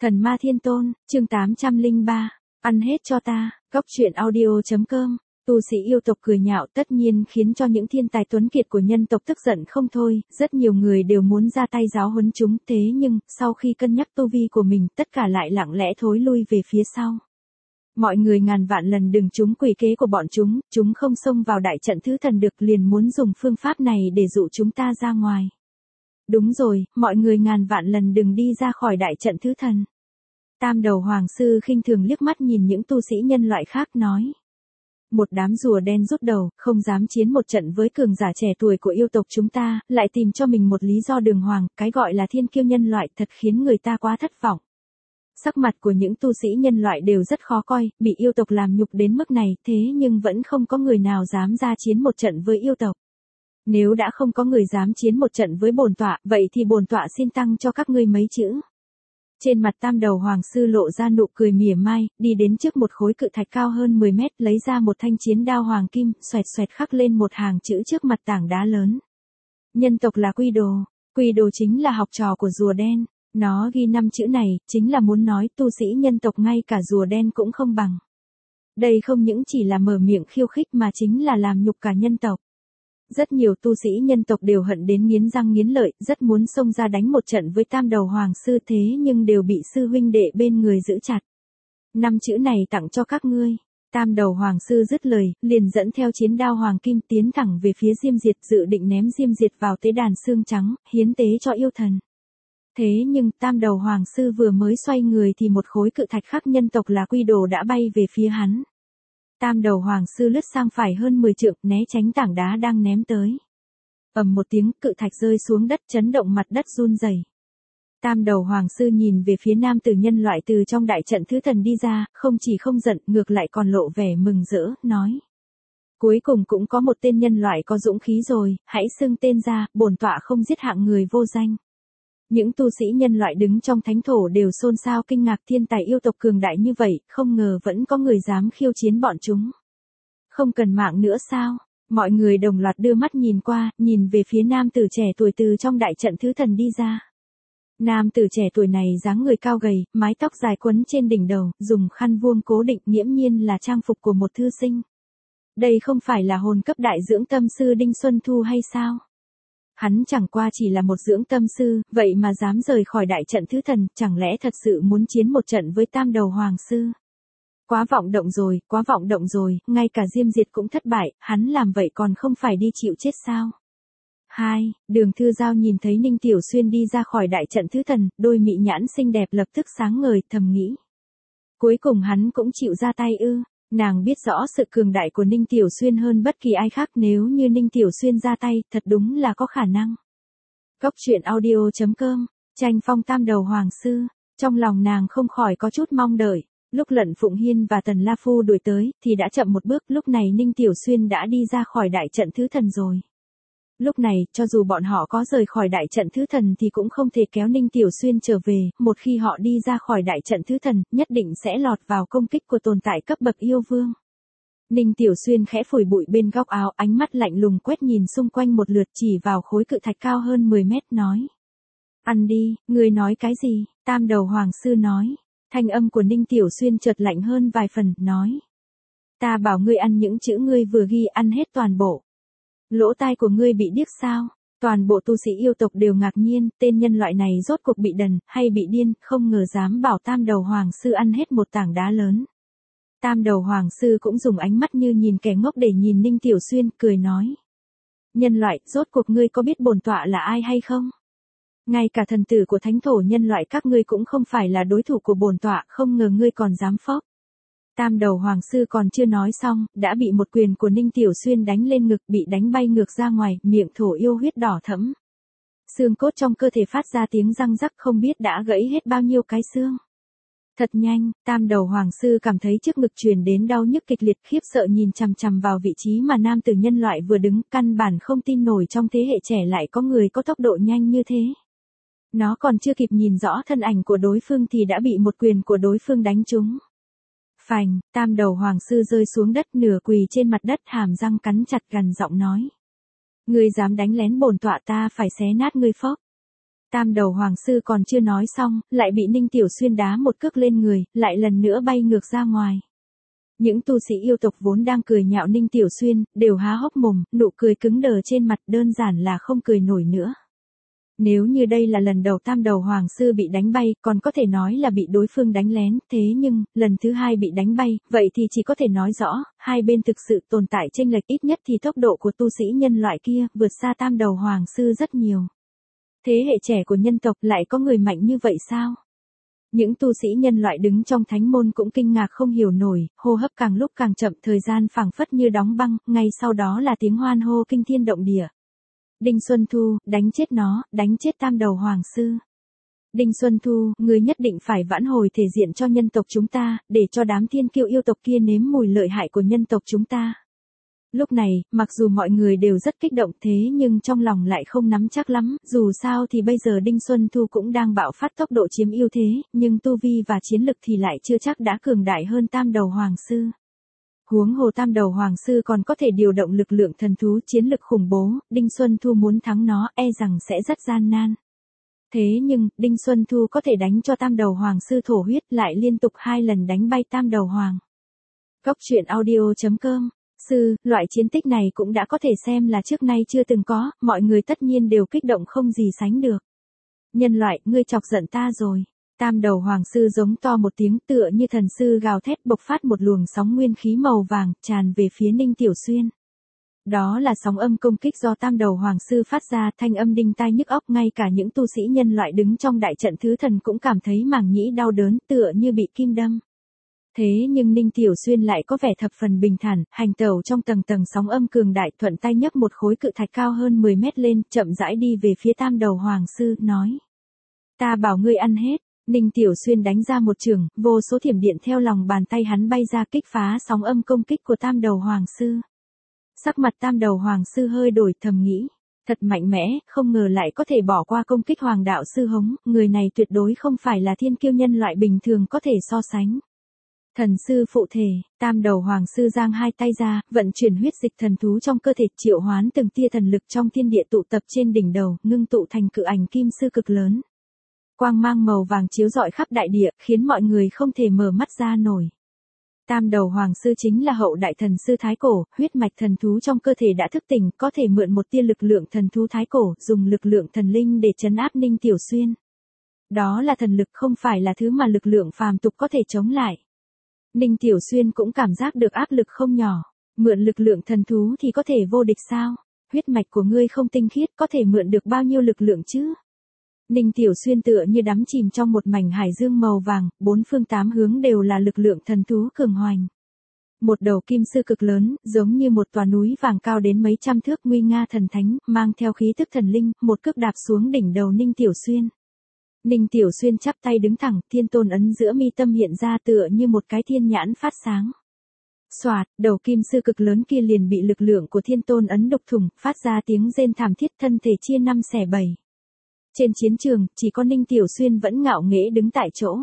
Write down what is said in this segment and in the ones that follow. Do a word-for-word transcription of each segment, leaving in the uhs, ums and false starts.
Thần ma thiên tôn, chương tám trăm lẻ ba, ăn hết cho ta, góc truyện audio.com, tu sĩ yêu tộc cười nhạo tất nhiên khiến cho những thiên tài tuấn kiệt của nhân tộc tức giận không thôi, rất nhiều người đều muốn ra tay giáo huấn chúng, thế nhưng, sau khi cân nhắc tu vi của mình, tất cả lại lặng lẽ thối lui về phía sau. Mọi người ngàn vạn lần đừng trúng quỷ kế của bọn chúng, chúng không xông vào đại trận thứ thần được liền muốn dùng phương pháp này để dụ chúng ta ra ngoài. Đúng rồi, mọi người ngàn vạn lần đừng đi ra khỏi đại trận thứ thần. Tam đầu hoàng sư khinh thường liếc mắt nhìn những tu sĩ nhân loại khác nói. Một đám rùa đen rút đầu, không dám chiến một trận với cường giả trẻ tuổi của yêu tộc chúng ta, lại tìm cho mình một lý do đường hoàng, cái gọi là thiên kiêu nhân loại thật khiến người ta quá thất vọng. Sắc mặt của những tu sĩ nhân loại đều rất khó coi, bị yêu tộc làm nhục đến mức này, thế nhưng vẫn không có người nào dám ra chiến một trận với yêu tộc. Nếu đã không có người dám chiến một trận với bổn tọa, vậy thì bổn tọa xin tăng cho các ngươi mấy chữ. Trên mặt tam đầu hoàng sư lộ ra nụ cười mỉa mai, đi đến trước một khối cự thạch cao hơn mười mét, lấy ra một thanh chiến đao hoàng kim, xoẹt xoẹt khắc lên một hàng chữ trước mặt tảng đá lớn. Nhân tộc là Quy Đồ, Quy Đồ chính là học trò của rùa đen, nó ghi năm chữ này, chính là muốn nói tu sĩ nhân tộc ngay cả rùa đen cũng không bằng. Đây không những chỉ là mở miệng khiêu khích mà chính là làm nhục cả nhân tộc. Rất nhiều tu sĩ nhân tộc đều hận đến nghiến răng nghiến lợi, rất muốn xông ra đánh một trận với tam đầu hoàng sư thế nhưng đều bị sư huynh đệ bên người giữ chặt. Năm chữ này tặng cho các ngươi. Tam đầu hoàng sư dứt lời, liền dẫn theo chiến đao hoàng kim tiến thẳng về phía Diêm Diệt, dự định ném Diêm Diệt vào tế đàn xương trắng, hiến tế cho yêu thần. Thế nhưng tam đầu hoàng sư vừa mới xoay người thì một khối cự thạch khắc nhân tộc là Quy Đồ đã bay về phía hắn. Tam đầu hoàng sư lướt sang phải hơn mười trượng, né tránh tảng đá đang ném tới. Ầm một tiếng, cự thạch rơi xuống đất chấn động mặt đất run rẩy. Tam đầu hoàng sư nhìn về phía nam tử nhân loại từ trong đại trận thứ thần đi ra, không chỉ không giận, ngược lại còn lộ vẻ mừng rỡ, nói. Cuối cùng cũng có một tên nhân loại có dũng khí rồi, hãy xưng tên ra, bổn tọa không giết hạng người vô danh. Những tu sĩ nhân loại đứng trong thánh thổ đều xôn xao kinh ngạc, thiên tài yêu tộc cường đại như vậy, không ngờ vẫn có người dám khiêu chiến bọn chúng. Không cần mạng nữa sao? Mọi người đồng loạt đưa mắt nhìn qua, nhìn về phía nam tử trẻ tuổi từ trong đại trận thứ thần đi ra. Nam tử trẻ tuổi này dáng người cao gầy, mái tóc dài quấn trên đỉnh đầu, dùng khăn vuông cố định, nghiễm nhiên là trang phục của một thư sinh. Đây không phải là hồn cấp đại dưỡng tâm sư Đinh Xuân Thu hay sao? Hắn chẳng qua chỉ là một dưỡng tâm sư, vậy mà dám rời khỏi đại trận thứ thần, chẳng lẽ thật sự muốn chiến một trận với tam đầu hoàng sư? Quá vọng động rồi, quá vọng động rồi, ngay cả Diêm Diệt cũng thất bại, hắn làm vậy còn không phải đi chịu chết sao? Hai, Đường Thư Giao nhìn thấy Ninh Tiểu Xuyên đi ra khỏi đại trận thứ thần, đôi mị nhãn xinh đẹp lập tức sáng ngời, thầm nghĩ. Cuối cùng hắn cũng chịu ra tay ư? Nàng biết rõ sự cường đại của Ninh Tiểu Xuyên hơn bất kỳ ai khác, nếu như Ninh Tiểu Xuyên ra tay, thật đúng là có khả năng. Góc truyện audio.com, tranh phong tam đầu hoàng sư, trong lòng nàng không khỏi có chút mong đợi. Lúc Lận Phụng Hiên và Tần La Phu đuổi tới, thì đã chậm một bước, lúc này Ninh Tiểu Xuyên đã đi ra khỏi đại trận thứ thần rồi. Lúc này, cho dù bọn họ có rời khỏi đại trận thứ thần thì cũng không thể kéo Ninh Tiểu Xuyên trở về, một khi họ đi ra khỏi đại trận thứ thần, nhất định sẽ lọt vào công kích của tồn tại cấp bậc yêu vương. Ninh Tiểu Xuyên khẽ phủi bụi bên góc áo, ánh mắt lạnh lùng quét nhìn xung quanh một lượt, chỉ vào khối cự thạch cao hơn mười mét nói. Ăn đi, ngươi nói cái gì? Tam đầu hoàng sư nói. Thanh âm của Ninh Tiểu Xuyên chợt lạnh hơn vài phần, nói. Ta bảo ngươi ăn những chữ ngươi vừa ghi, ăn hết toàn bộ. Lỗ tai của ngươi bị điếc sao? Toàn bộ tu sĩ yêu tộc đều ngạc nhiên, tên nhân loại này rốt cuộc bị đần, hay bị điên, không ngờ dám bảo tam đầu hoàng sư ăn hết một tảng đá lớn. Tam đầu hoàng sư cũng dùng ánh mắt như nhìn kẻ ngốc để nhìn Ninh Tiểu Xuyên, cười nói. Nhân loại, rốt cuộc ngươi có biết bổn tọa là ai hay không? Ngay cả thần tử của thánh thổ nhân loại các ngươi cũng không phải là đối thủ của bổn tọa, không ngờ ngươi còn dám phóc. Tam đầu hoàng sư còn chưa nói xong, đã bị một quyền của Ninh Tiểu Xuyên đánh lên ngực, bị đánh bay ngược ra ngoài, miệng thổ yêu huyết đỏ thẫm. Xương cốt trong cơ thể phát ra tiếng răng rắc, không biết đã gãy hết bao nhiêu cái xương. Thật nhanh, tam đầu hoàng sư cảm thấy trước ngực truyền đến đau nhức kịch liệt, khiếp sợ nhìn chằm chằm vào vị trí mà nam tử nhân loại vừa đứng, căn bản không tin nổi trong thế hệ trẻ lại có người có tốc độ nhanh như thế. Nó còn chưa kịp nhìn rõ thân ảnh của đối phương thì đã bị một quyền của đối phương đánh trúng. Phành, tam đầu hoàng sư rơi xuống đất, nửa quỳ trên mặt đất, hàm răng cắn chặt, gằn giọng nói. Ngươi dám đánh lén bổn tọa, ta phải xé nát ngươi phốc. Tam đầu hoàng sư còn chưa nói xong, lại bị Ninh Tiểu Xuyên đá một cước lên người, lại lần nữa bay ngược ra ngoài. Những tu sĩ yêu tộc vốn đang cười nhạo Ninh Tiểu Xuyên, đều há hốc mồm, nụ cười cứng đờ trên mặt đơn giản là không cười nổi nữa. Nếu như đây là lần đầu tam đầu hoàng sư bị đánh bay, còn có thể nói là bị đối phương đánh lén, thế nhưng, lần thứ hai bị đánh bay, vậy thì chỉ có thể nói rõ, hai bên thực sự tồn tại chênh lệch, ít nhất thì tốc độ của tu sĩ nhân loại kia, vượt xa tam đầu hoàng sư rất nhiều. Thế hệ trẻ của nhân tộc lại có người mạnh như vậy sao? Những tu sĩ nhân loại đứng trong thánh môn cũng kinh ngạc không hiểu nổi, hô hấp càng lúc càng chậm, thời gian phảng phất như đóng băng, ngay sau đó là tiếng hoan hô kinh thiên động địa. Đinh Xuân Thu, đánh chết nó, đánh chết tam đầu hoàng sư. Đinh Xuân Thu, ngươi nhất định phải vãn hồi thể diện cho nhân tộc chúng ta, để cho đám thiên kiêu yêu tộc kia nếm mùi lợi hại của nhân tộc chúng ta. Lúc này, mặc dù mọi người đều rất kích động thế nhưng trong lòng lại không nắm chắc lắm, dù sao thì bây giờ Đinh Xuân Thu cũng đang bạo phát tốc độ chiếm ưu thế, nhưng tu vi và chiến lực thì lại chưa chắc đã cường đại hơn tam đầu hoàng sư. Huống hồ tam đầu hoàng sư còn có thể điều động lực lượng thần thú chiến lực khủng bố, Đinh Xuân Thu muốn thắng nó e rằng sẽ rất gian nan. Thế nhưng, Đinh Xuân Thu có thể đánh cho tam đầu hoàng sư thổ huyết, lại liên tục hai lần đánh bay tam đầu hoàng. Góc truyện audio chấm com. Sư, loại chiến tích này cũng đã có thể xem là trước nay chưa từng có, mọi người tất nhiên đều kích động không gì sánh được. Nhân loại, ngươi chọc giận ta rồi. Tam đầu hoàng sư giống to một tiếng, tựa như thần sư gào thét, bộc phát một luồng sóng nguyên khí màu vàng, tràn về phía Ninh Tiểu Xuyên. Đó là sóng âm công kích do tam đầu hoàng sư phát ra, thanh âm đinh tai nhức óc, ngay cả những tu sĩ nhân loại đứng trong đại trận thứ thần cũng cảm thấy màng nhĩ đau đớn, tựa như bị kim đâm. Thế nhưng Ninh Tiểu Xuyên lại có vẻ thập phần bình thản, hành tẩu trong tầng tầng sóng âm cường đại, thuận tay nhấc một khối cự thạch cao hơn mười mét lên, chậm rãi đi về phía tam đầu hoàng sư, nói: "Ta bảo ngươi ăn hết." Ninh Tiểu Xuyên đánh ra một chưởng, vô số thiểm điện theo lòng bàn tay hắn bay ra, kích phá sóng âm công kích của tam đầu hoàng sư. Sắc mặt tam đầu hoàng sư hơi đổi, thầm nghĩ: thật mạnh mẽ, không ngờ lại có thể bỏ qua công kích hoàng đạo sư Hống, người này tuyệt đối không phải là thiên kiêu nhân loại bình thường có thể so sánh. Thần sư phụ thể, tam đầu hoàng sư giang hai tay ra, vận chuyển huyết dịch thần thú trong cơ thể, triệu hoán từng tia thần lực trong thiên địa tụ tập trên đỉnh đầu, ngưng tụ thành cự ảnh kim sư cực lớn. Quang mang màu vàng chiếu rọi khắp đại địa, khiến mọi người không thể mở mắt ra nổi. Tam đầu hoàng sư chính là hậu đại thần sư thái cổ, huyết mạch thần thú trong cơ thể đã thức tỉnh, có thể mượn một tia lực lượng thần thú thái cổ, dùng lực lượng thần linh để trấn áp Ninh Tiểu Xuyên. Đó là thần lực, không phải là thứ mà lực lượng phàm tục có thể chống lại. Ninh Tiểu Xuyên cũng cảm giác được áp lực không nhỏ. Mượn lực lượng thần thú thì có thể vô địch sao? Huyết mạch của ngươi không tinh khiết, có thể mượn được bao nhiêu lực lượng chứ? Ninh Tiểu Xuyên tựa như đắm chìm trong một mảnh hải dương màu vàng, bốn phương tám hướng đều là lực lượng thần thú cường hoành. Một đầu kim sư cực lớn, giống như một tòa núi vàng cao đến mấy trăm thước, nguy nga thần thánh, mang theo khí tức thần linh, một cước đạp xuống đỉnh đầu Ninh Tiểu Xuyên. Ninh Tiểu Xuyên chắp tay đứng thẳng, thiên tôn ấn giữa mi tâm hiện ra tựa như một cái thiên nhãn phát sáng. Xoạt, đầu kim sư cực lớn kia liền bị lực lượng của thiên tôn ấn đục thủng, phát ra tiếng rên thảm thiết, thân thể chia năm xẻ bảy. Trên chiến trường, chỉ có Ninh Tiểu Xuyên vẫn ngạo nghễ đứng tại chỗ.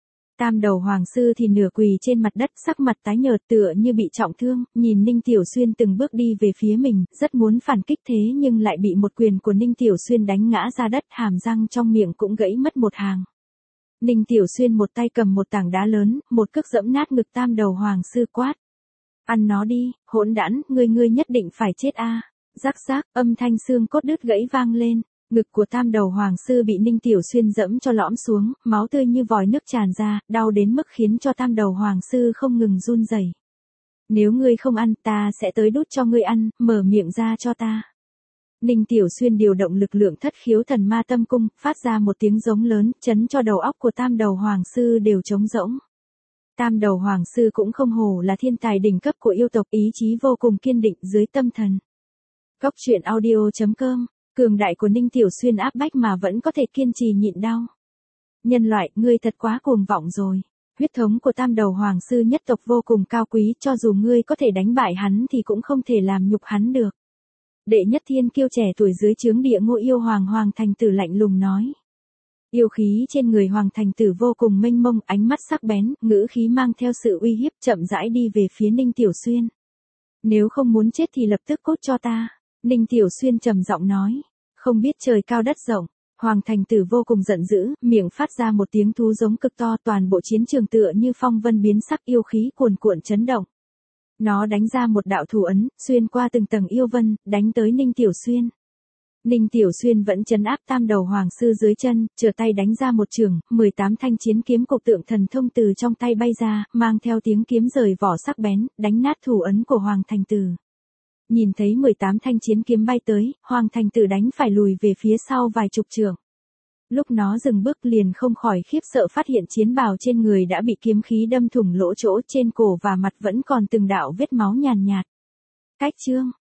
Tam đầu hoàng sư thì nửa quỳ trên mặt đất, sắc mặt tái nhợt tựa như bị trọng thương, nhìn Ninh Tiểu Xuyên từng bước đi về phía mình, rất muốn phản kích thế nhưng lại bị một quyền của Ninh Tiểu Xuyên đánh ngã ra đất, hàm răng trong miệng cũng gãy mất một hàng. Ninh Tiểu Xuyên một tay cầm một tảng đá lớn, một cước giẫm nát ngực tam đầu hoàng sư, quát: "Ăn nó đi, hỗn đản, ngươi ngươi nhất định phải chết a!" À. Rắc rắc, âm thanh xương cốt đứt gãy vang lên. Ngực của tam đầu hoàng sư bị Ninh Tiểu Xuyên dẫm cho lõm xuống, máu tươi như vòi nước tràn ra, đau đến mức khiến cho tam đầu hoàng sư không ngừng run rẩy. "Nếu ngươi không ăn, ta sẽ tới đút cho ngươi ăn, mở miệng ra cho ta." Ninh Tiểu Xuyên điều động lực lượng thất khiếu thần ma tâm cung, phát ra một tiếng giống lớn, chấn cho đầu óc của tam đầu hoàng sư đều trống rỗng. Tam đầu hoàng sư cũng không hổ là thiên tài đỉnh cấp của yêu tộc, ý chí vô cùng kiên định dưới tâm thần. Góc truyện audio chấm com. Cường đại của Ninh Tiểu Xuyên áp bách mà vẫn có thể kiên trì nhịn đau. Nhân loại, ngươi thật quá cuồng vọng rồi. Huyết thống của tam đầu hoàng sư nhất tộc vô cùng cao quý, cho dù ngươi có thể đánh bại hắn thì cũng không thể làm nhục hắn được. Đệ nhất thiên kiêu trẻ tuổi dưới trướng địa ngô yêu hoàng Hoàng Thành Tử lạnh lùng nói. Yêu khí trên người Hoàng Thành Tử vô cùng mênh mông, ánh mắt sắc bén, ngữ khí mang theo sự uy hiếp, chậm rãi đi về phía Ninh Tiểu Xuyên. "Nếu không muốn chết thì lập tức cút cho ta." Ninh Tiểu Xuyên trầm giọng nói. Không biết trời cao đất rộng, Hoàng thành tử vô cùng giận dữ, miệng phát ra một tiếng thú giống cực to, toàn bộ chiến trường tựa như phong vân biến sắc, yêu khí cuồn cuộn chấn động. Nó đánh ra một đạo thủ ấn, xuyên qua từng tầng yêu vân, đánh tới Ninh Tiểu Xuyên. Ninh Tiểu Xuyên vẫn trấn áp tam đầu hoàng sư dưới chân, trở tay đánh ra một trường, mười tám thanh chiến kiếm cục tượng thần thông từ trong tay bay ra, mang theo tiếng kiếm rời vỏ sắc bén, đánh nát thủ ấn của Hoàng thành tử. Nhìn thấy mười tám thanh chiến kiếm bay tới, Hoàng thành tử đánh phải lùi về phía sau vài chục trượng. Lúc nó dừng bước liền không khỏi khiếp sợ phát hiện chiến bào trên người đã bị kiếm khí đâm thủng lỗ chỗ, trên cổ và mặt vẫn còn từng đạo vết máu nhàn nhạt. Cách chương